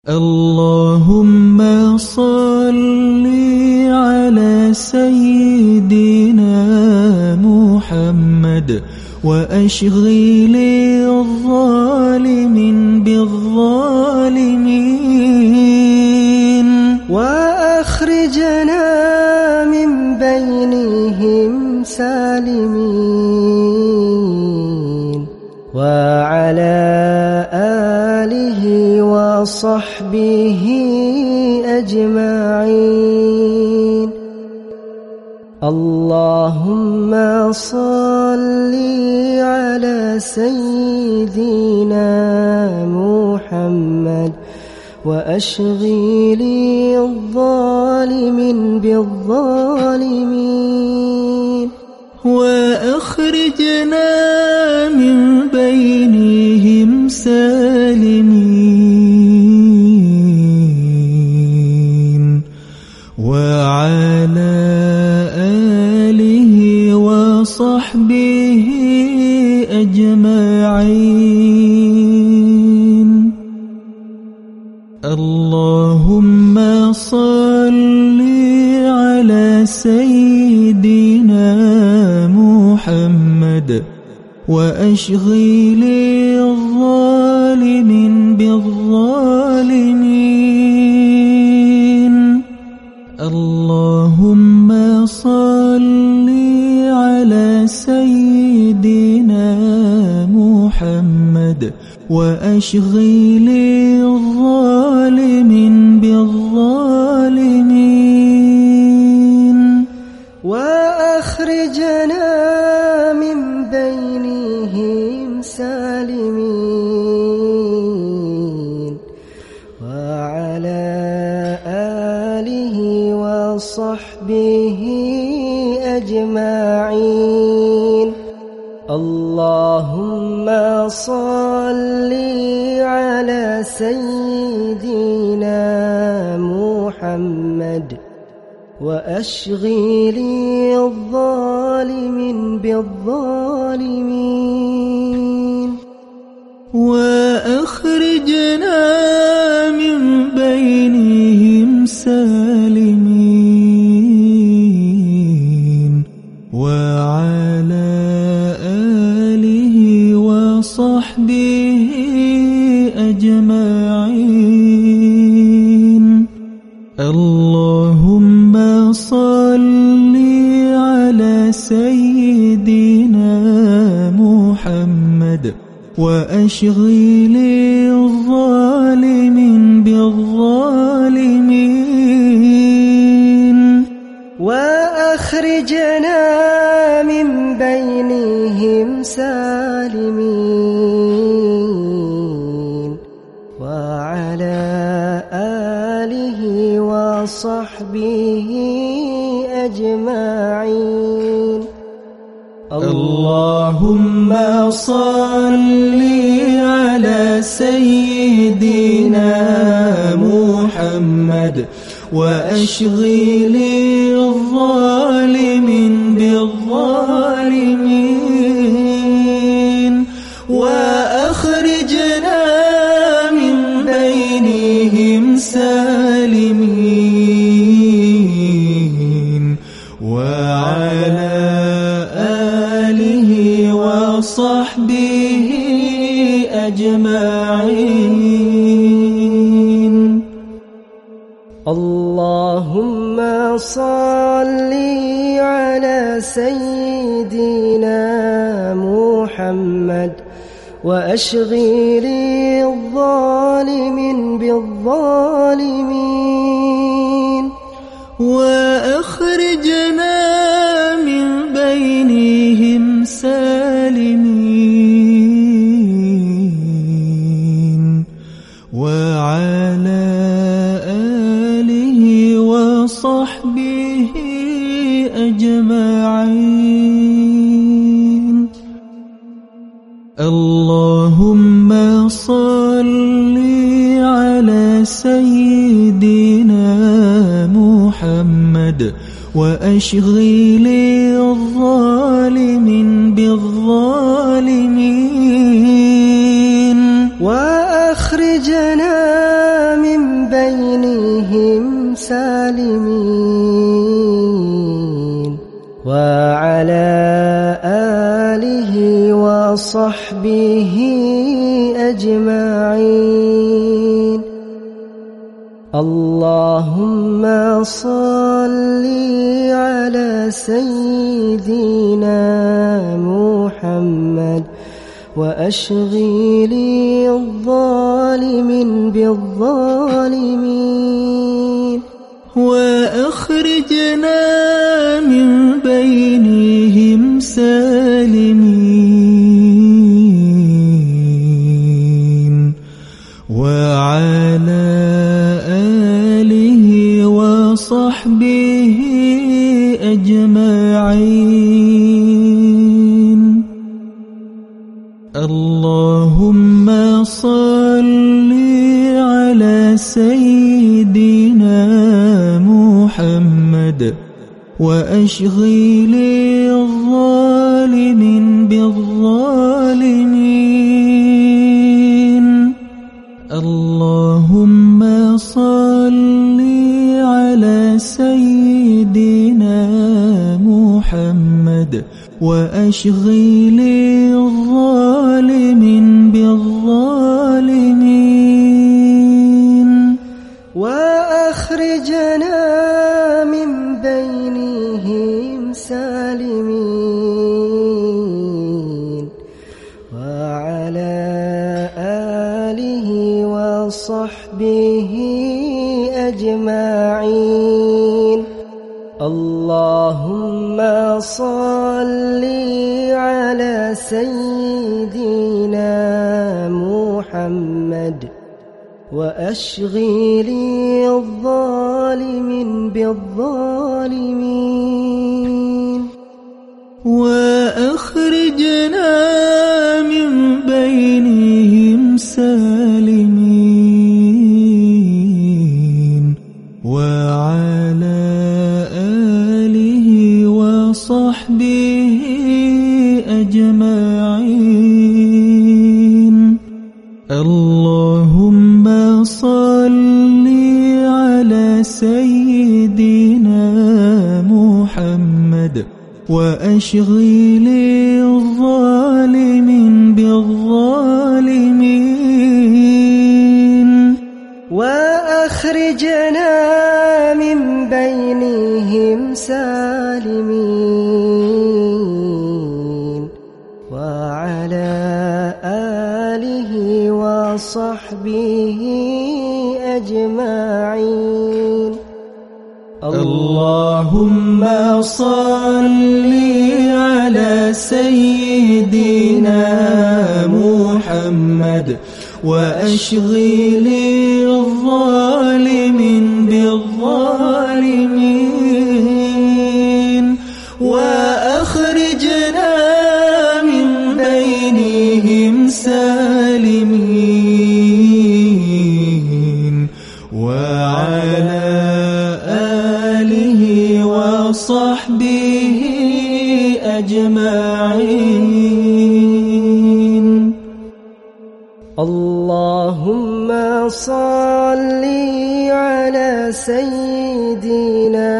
اللهم صل على سيدنا محمد وأشغل الظالمين بالظالمين وأخرجنا من بينهم سالمين وعلى آله وصحبه أجمعين. اللهم صل على سيدنا محمد وأشغل الظالمين بالظالمين وأخرجنا من بينهم سالمين وعلى آله وصحبه أجمعين. اللهم صل على سيدنا محمد وأشغل الظالمين بالظالمين. اللهم صل على سيدنا محمد وأشغل الظالمين بالظالمين وأخرجنا من بينهم سالمين وعلى آله وصحبه أجمعين. اللهم صل على سيدنا محمد وأشغل الظالمين بالظالمين وأخرجنا من بينهم سالمين وعلى آله وصحبه أجمعين. اللهم صل على سيدنا محمد وأشغل الظالمين بالظالمين وأخرجنا من بينهم سالمين وعلى آله وصحبه أجمعين. اللهم صل على سيدنا محمد وأشغل الظالمين بالظالمين وأخرجنا من بينهم سالمين وعلى آله وصحبه أجمعين. اللهم صل على سيدنا محمد وأشغل الظالمين بالظالمين وأخرجنا من بينهم سالمين وعلى آله وصحبه أجمعين. اللهم صل على سيدنا محمد وأشغل الظالمين بالظالمين وأخرجنا من بينهم سالمين وعلى آله وصحبه أجمعين. اللهم صل على سيدنا محمد وأشغل الظالمين بالظالمين وأخرجنا من بينهم سالمين وعلى آله وصحبه أجمعين. اللهم صل على سيدنا محمد وأشغل الظالمين بالظالمين. اللهم صل على سيدنا محمد وأشغل الظالمين بالظالمين وأخرجنا من بينهم سالمين وعلى آله وصحبه أجمعين. اللهم صل على سيدنا محمد وأشغل الظالمين بالظالمين وأخرجنا من بينهم سالمين وعلى آله وصحبه أجمعين. اللهم صل على سيدنا محمد وأشغل الظالمين بالظالمين وأخرجنا من بينهم سالمين وعلى آله وصحبه أجمعين. اللهم صل على سيدنا محمد وأشغل الظالمين بالظالمين وأخرجنا من بينهم سالمين وعلى آله وصحبه أجمعين. اللهم صل على سيدنا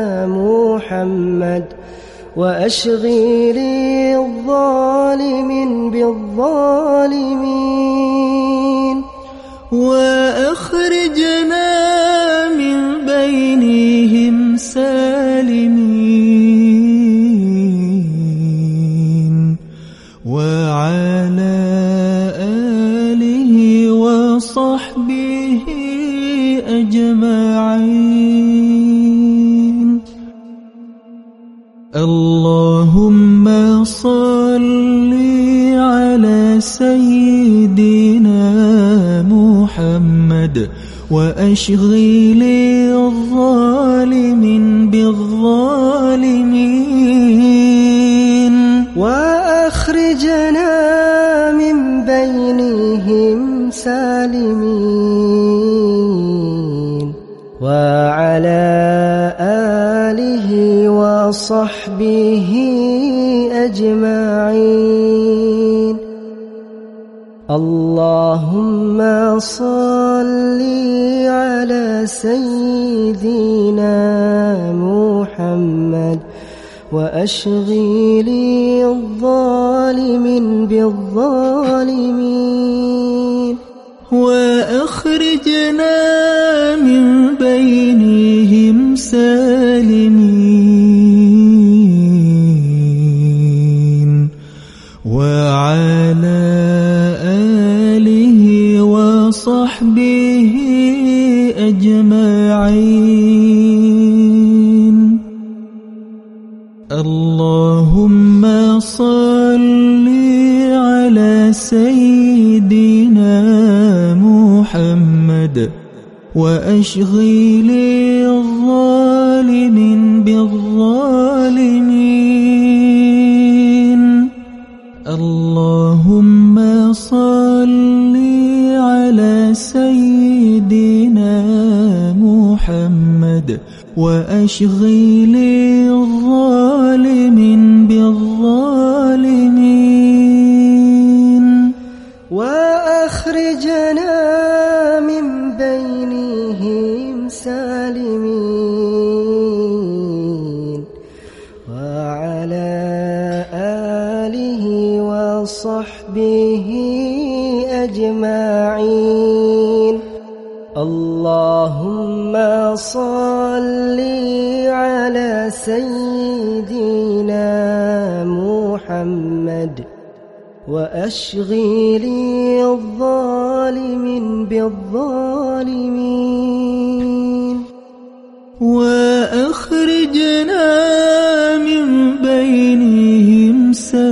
محمد وأشغل الظالمين بالظالمين وأخرجنا من بينهم سالمين وعلى آله وصحبه أجمعين. اللهم صل على سيدنا محمد وأشغل الظالمين بالظالمين وأخرجنا من بينهم سالمين وعلى آله وصحبه أجمعين. اللهم صل على سيدنا محمد وأشغلي الظالمين بالظالمين وأخرجنا من بينهم سالمين وعلى آله وصحبه أجمعين. اللهم صل على سيدنا محمد وأشغل الظالمين بالظالمين. اللهم صل على سيدنا محمد وأشغل الظالمين بالظالمين وأخرجنا من بينهم سالمين وعلى آله وصحبه أجمعين. اللهم صل على سيدنا محمد وأشغل الظالمين بالظالمين وأخرجنا من بينهم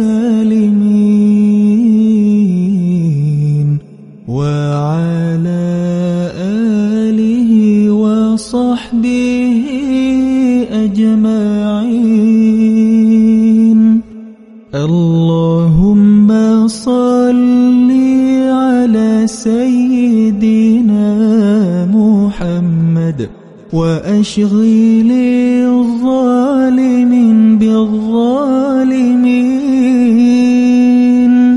سالمين وعلى آله وصحبه أجمعين. اللهم صل على سيدنا محمد وأشغل الظالمين بالظالمين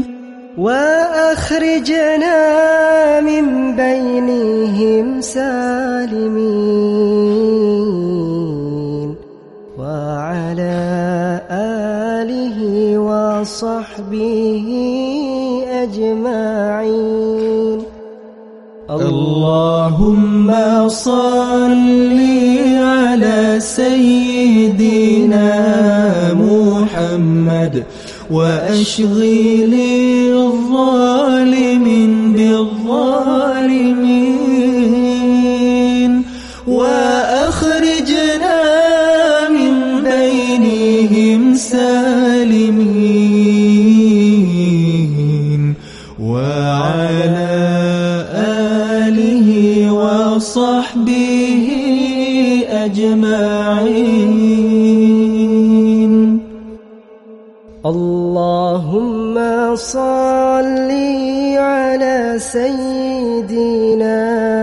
وأخرجنا من بينهم سالمين وعلى آله وصحبه أجمعين. اللهم صل على سيدنا محمد وأشغل الظالمين بالظالمين وأخرجنا من بينهم سالمين وعلى آله وصحبه أجمعين. اللهم صل على سيدنا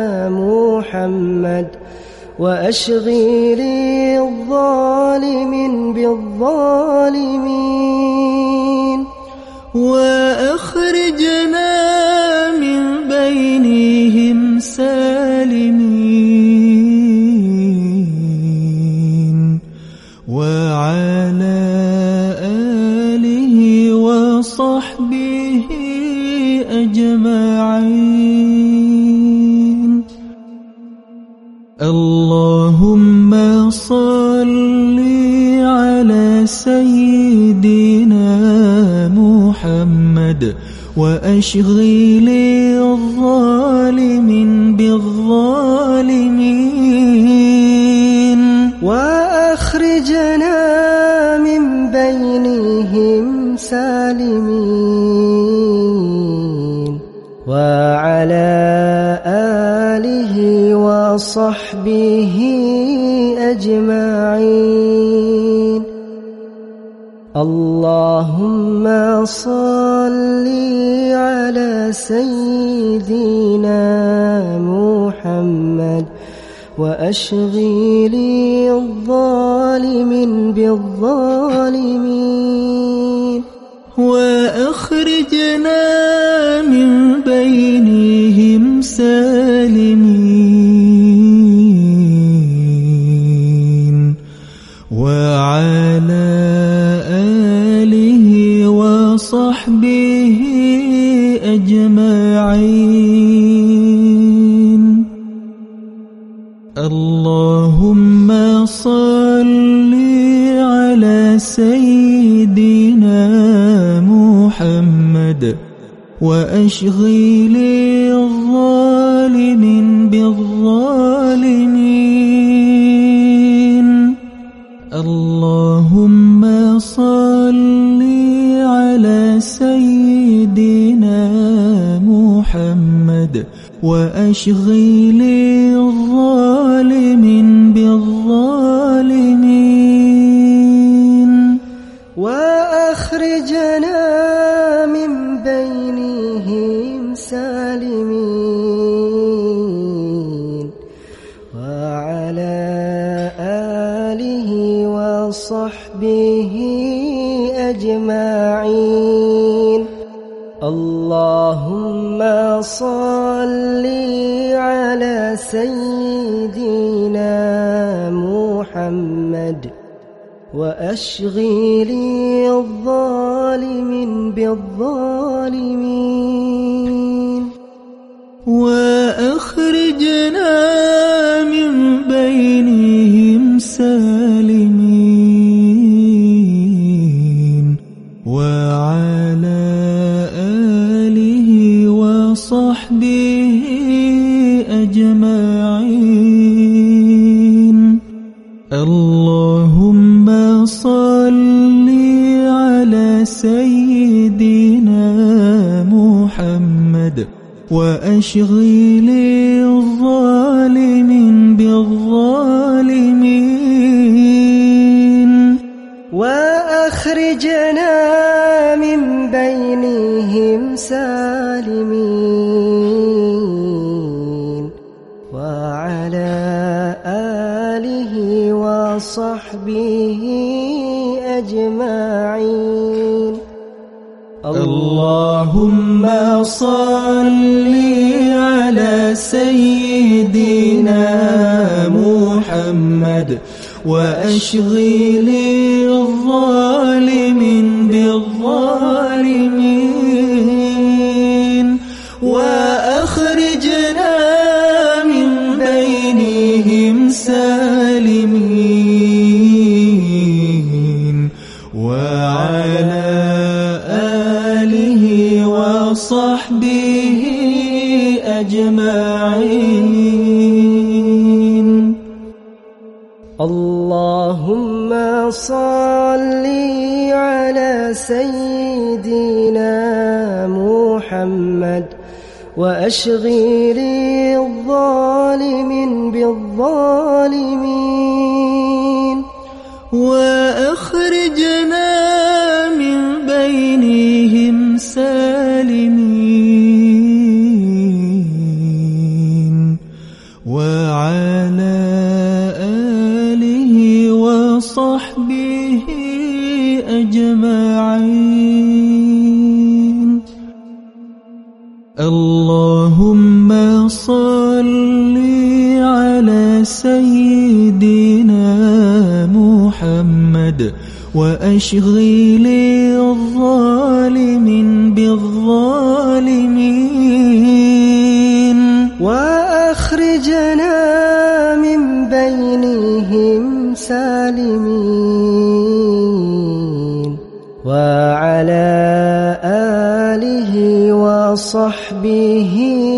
محمد وأشغل الظالمين بالظالمين وأخرجنا من بينهم سالمين وعلى آله وصحبه أجمعين. اللهم صل على سيدنا محمد وأشغل الظالمين بالظالمين وأخرجنا من بينهم سالمين وعلى آله وصحبه أجمعين. اللهم صل على سيدنا محمد وأشغل الظالمين بالظالمين وأخرجنا من بينهم سالمين اللهم صل على سيدنا محمد وأشغل الظالمين بالظالمين. اللهم صل على سيدنا محمد وأشغل الظالمين بالظالمين. وأخرجنا من بينهم سالمين، وعلى آله وصحبه أجمعين. اللهم صل على سيدنا محمد وأشغل الظالمين بالظالمين. وأخرجنا من بينهم سالمين، وعلى آله وصحبه أجمعين. اللهم صل على سيدنا محمد وأشغل الظالمين بالظالمين. وأخرجنا من بينهم سالمين، وعلى آله وصحبه أجمعين. اللهم صل على سيدنا محمد وأشغل الظالمين بالظالمين. وأخرجنا من بينهم سالمين، وعلى آله وصحبه أجمعين. اللهم صل على سيدنا محمد وأشغل الظالمين بالظالمين. وأخرجنا من بينهم سالمين، وعلى آله وصحبه أجمعين. اللهم صل على سيدنا محمد وأشغل الظالمين بالظالمين. وأخرجنا من بينهم سالمين، وعلى آله وصحبه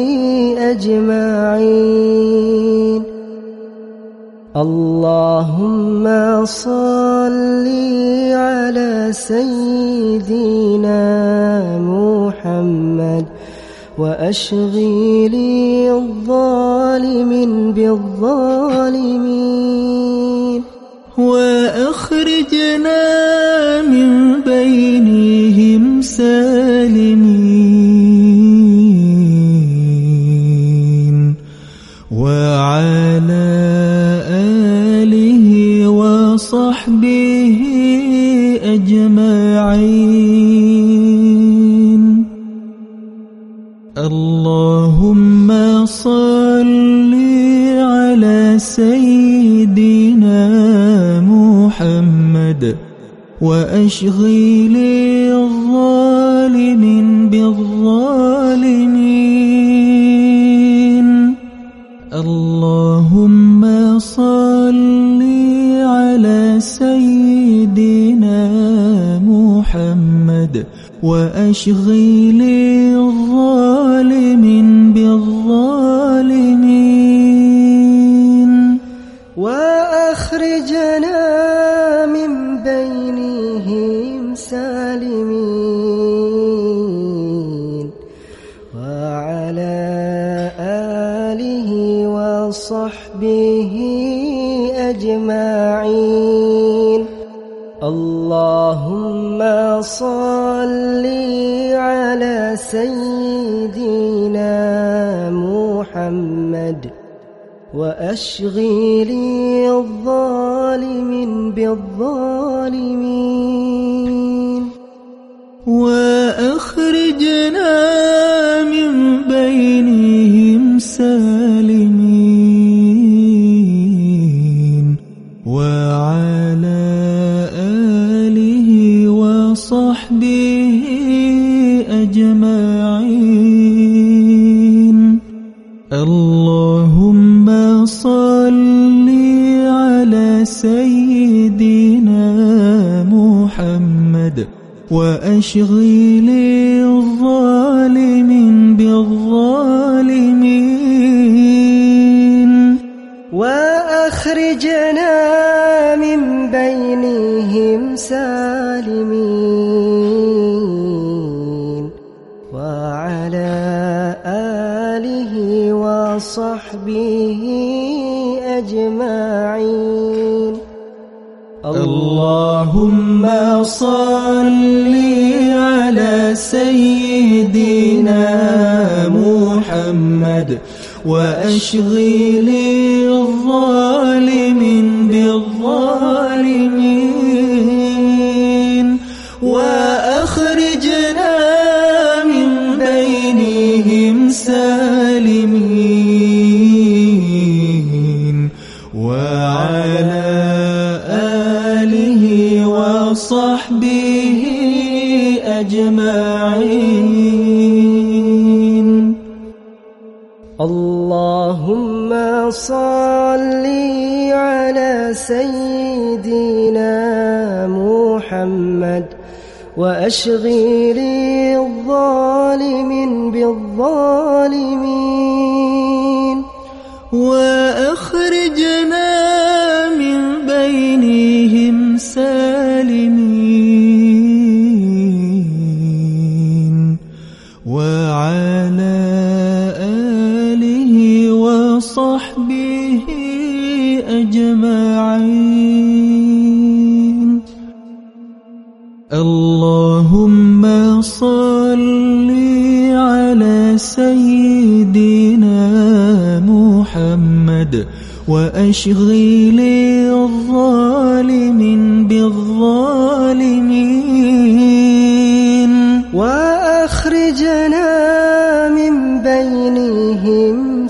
أجمعين. اللهم صل على سيدنا محمد وأشغل الظالمين بالظالمين. وأخرجنا من بينهم سالمين، وعلى آله وصحبه أجمعين. اللهم صل على سيدنا محمد وأشغل الظالمين بالظالمين. اللهم صل على سيدنا محمد وأشغل الظالمين بالظالمين وأخرجنا من بينهم سالمين وعلى آله وصحبه أجمعين. اللهم صل على سيدنا محمد وأشغل الظالمين بالظالمين وأخرجنا من بينهم سالمين وعلى آله وصحبه أجمعين. اللهم صل على سيدنا محمد وأشغل الظالمين بالظالمين وأخرجنا من بينهم سالمين وعلى آله وصحبه أجمعين. اللهم صل على سيدنا محمد وأشغل الظالمين بالظالمين وأخرجنا من بينهم سالمين وعلى آله وصحبه أجمعين. اللهم صل على سيدنا محمد وأشغل الظالمين بالظالمين وأخرجنا من بينهم سالمين وعلى آله وصحبه أجمعين. اللهم صل على سيدنا محمد وأشغل الظالمين بالظالمين وأخرجنا من بينهم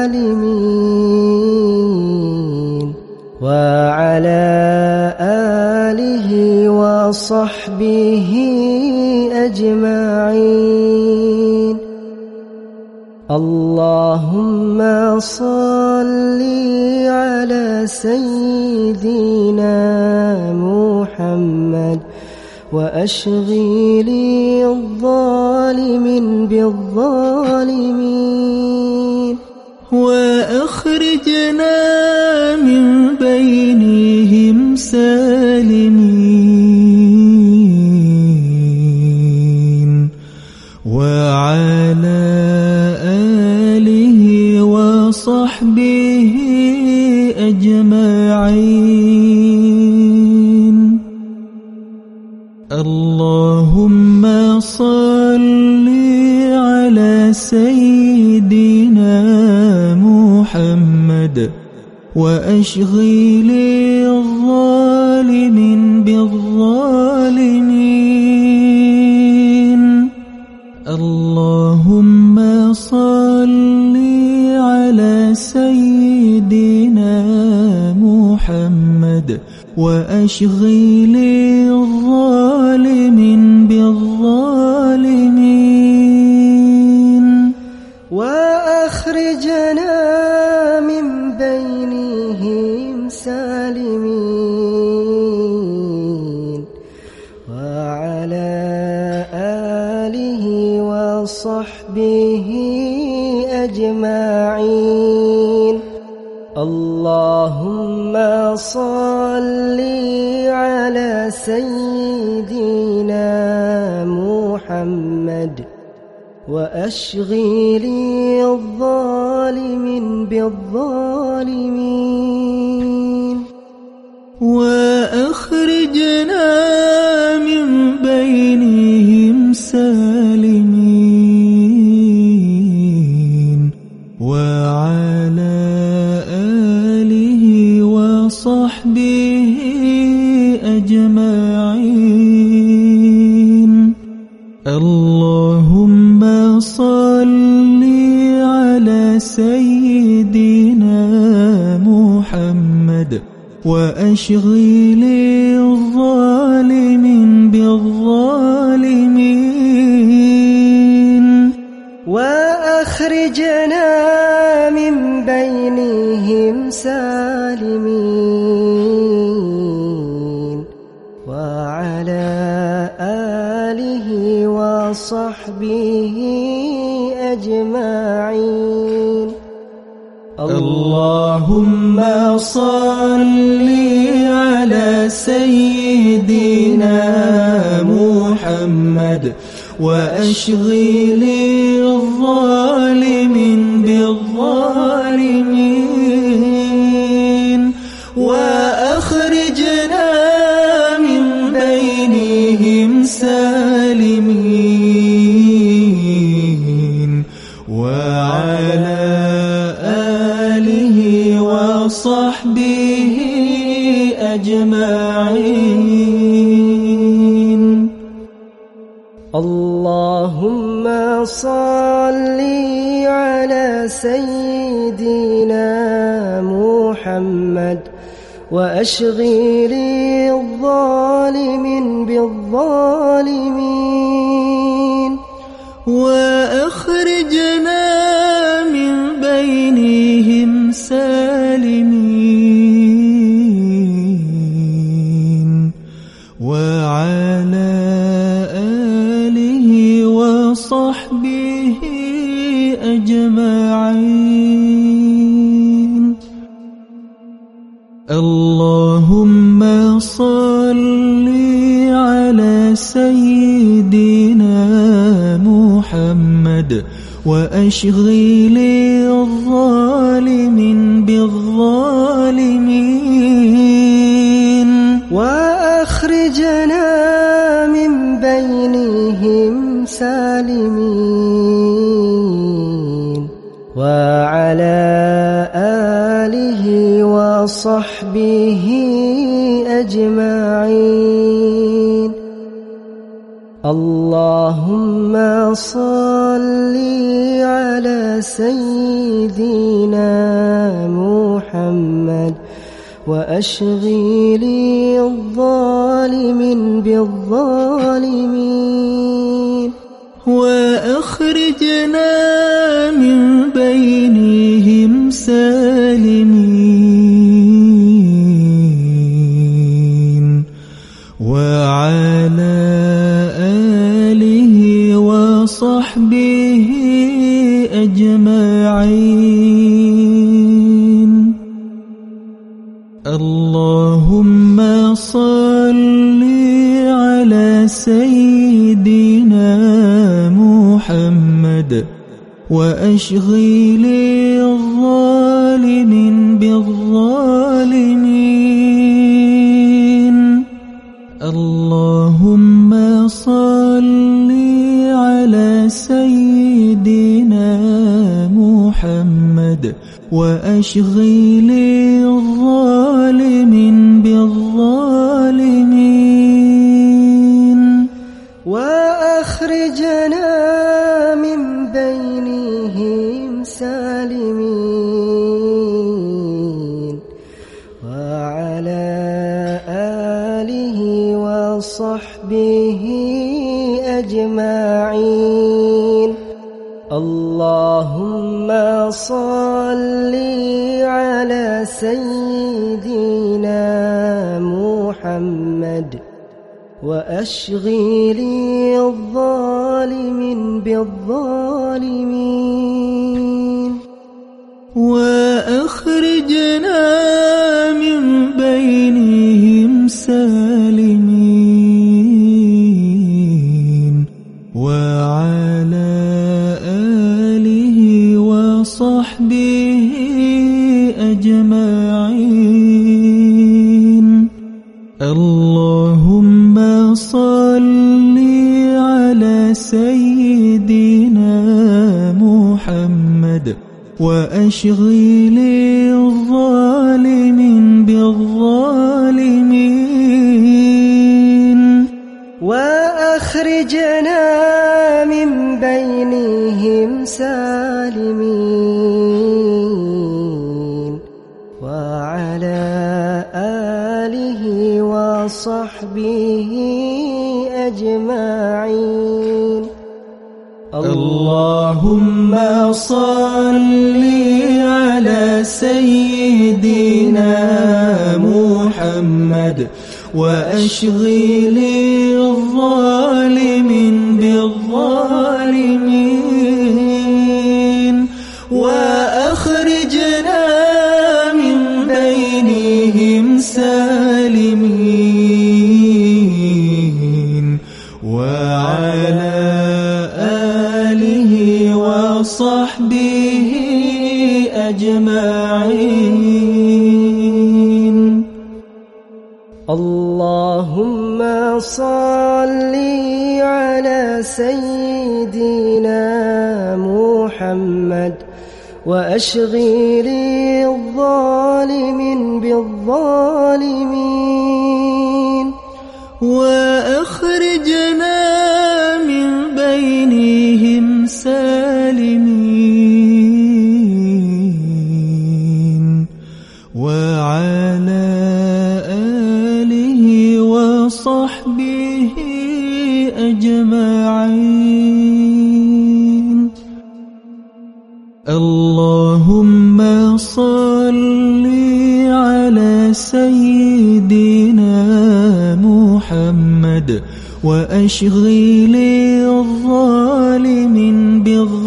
سالمين وعلى آله وصحبه أجمعين. اللهم صل على سيدنا محمد وأشغل الظالمين بالظالمين وأخرجنا من بينهم سالمين وعلى آله وصحبه أجمعين. اللهم صل على سيدنا محمد وأشغل الظالمين بالظالمين اللهم صل على سيدنا محمد وأشغل الظالمين بالظالمين وأخرجنا اللهم صل على سيدنا محمد وأشغل الظالمين بالظالمين وأخرجنا من بينهم سالمين وعلى آله وصحبه أجمعين اللهم صل على سيدنا محمد وأشغل الظالمين بالظالمين وأخرجنا من بينهم سالمين وعلى آله وصحبه أجمعين اللهم صل على سيدنا محمد وأشغل الظالمين بالظالمين وأخرجنا من بينهم سالمين وعلى آله وصحبه أجمعين اللهم صل على سيدنا محمد وأشغل الظالمين بالظالمين وأخرجنا من بينهم سالمين وعلى آله وصحبه أجمعين اللهم صل على سيدنا محمد وأشغل الظالمين بالظالمين وأخرجنا من بينهم سالمين وعلى آله وصحبه أجمعين اللهم صل على سيدنا محمد وأشغل الظالمين بالظالمين وأخرجنا من بينهم سالمين وعلى آله وصحبه أجمعين اللهم صل على سيدنا محمد وأشغل الظالمين بالظالمين اللهم صل على سيدنا محمد وأشغل الظالمين بالظالمين وأخرجنا من بينهم سالمين وعلى آله وصحبه أجمعين اللهم صل على سيدنا محمد وأشغل الظالمين بالظالمين وأخرج أجمعين. اللهم صل على سيدنا محمد وأشغل الظالمين بالظالمين، وأخرجنا من بينهم سالمين، وعلى آله وصحبه أجمعين. اللهم صل على سيدنا محمد وأشغل الظالمين بالظالمين، وأخرجنا من بينهم سالمين، وعلى آله وصحبه أجمعين. اللهم صل على سيدنا محمد وأشغل الظالمين بالظالمين، وأخرجنا من بينهم سالمين، وعلى آله وصحبه أجمعين. اللهم صل على سيدنا محمد وأشغل الظالمين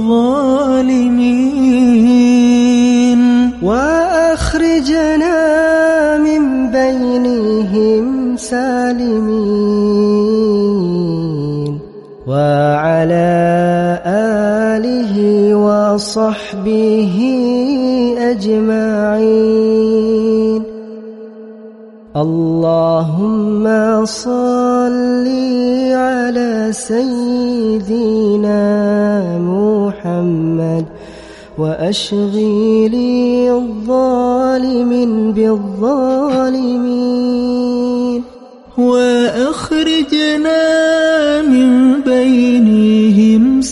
بالظالمين، وأخرجنا من بينهم سالمين، وعلى آله وصحبه أجمعين. اللهم صل على سيدنا محمد وأشغل الظالمين بالظالمين، وأخرجنا من بينهم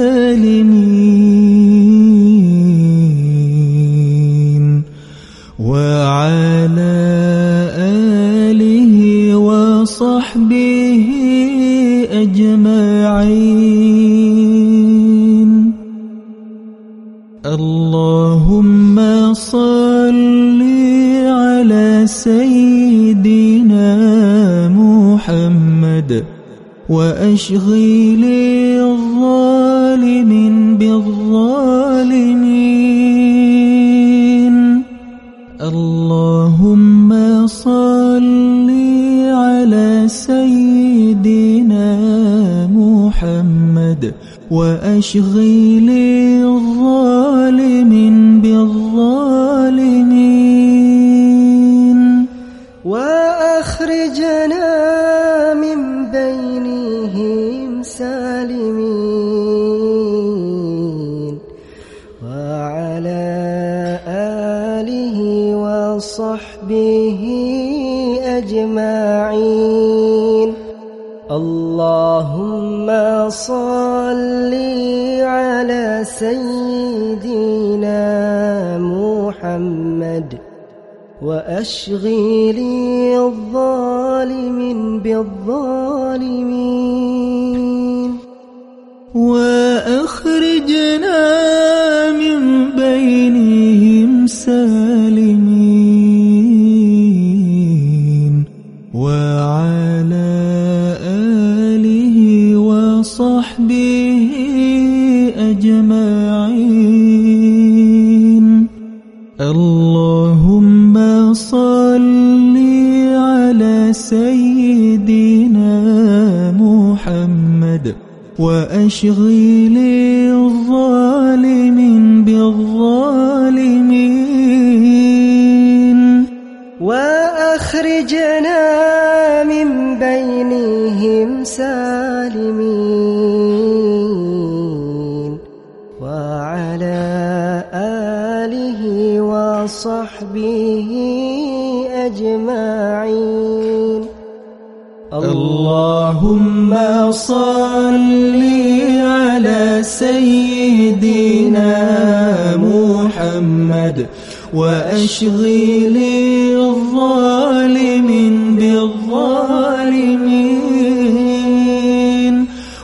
سالمين، وعلى آله وصحبه أجمعين. اللهم صل على سيدنا محمد وأشغل الظالمين بالظالمين، اللهم صل على سيدنا محمد وأشغل الظالمين بالظالمين، وأخرجنا من بينهم سالمين، وعلى آله وصحبه أجمعين. اللهم صل على سيدنا محمد وأشغل الظالمين بالظالمين، وأخرجنا من بينهم سالمين، وعلى آله وصحبه أجمعين. اللهم صل على سيدنا محمد وأشغل الظالمين بالظالمين، وأخرجنا من بينهم سالمين وعلى آله وصحبه أجمعين. اللهم صل على سيدنا محمد وأشغل الظالمين بالظالمين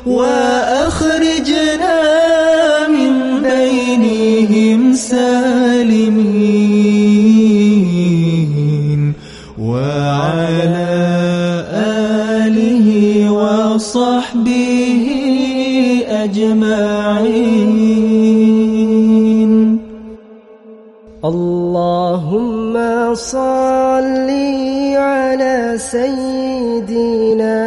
وأخرجنا من بينهم سالمين وعلى آله وصحبه أجمعين. اللهم صل على سيدنا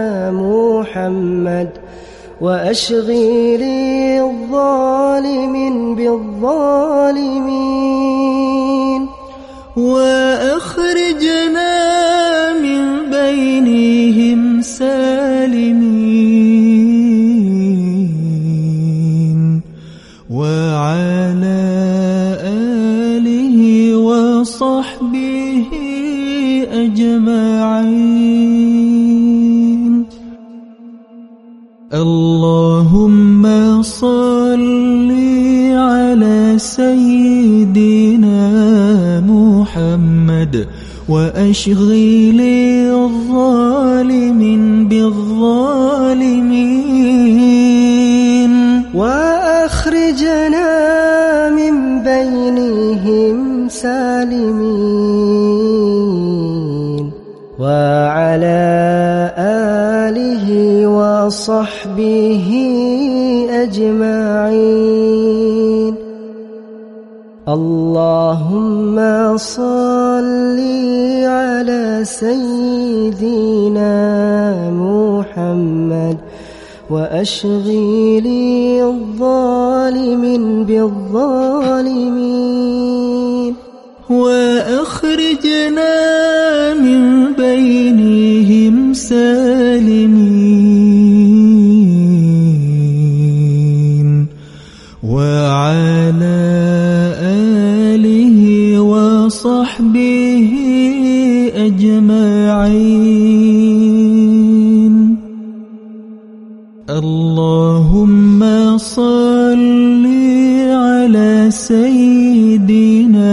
محمد وأشغل الظالمين بالظالمين وأخرجنا من بينهم سالمين وعلى آله وصحبه أجمعين. اللهم صل على سيدنا محمد وأشغل الظالمين بالظالمين وأخرجنا من بينهم سالمين وعلى آله وصحبه أجمعين. اللهم صل على سيدنا محمد وأشغل الظالمين بالظالمين وأخرجنا من بينهم سالمين وعلى آله وصحبه أجمعين. اللهم صل على سيدنا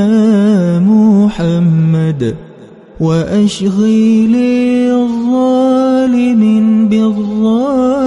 محمد وأشغل الظالمين بالظالمين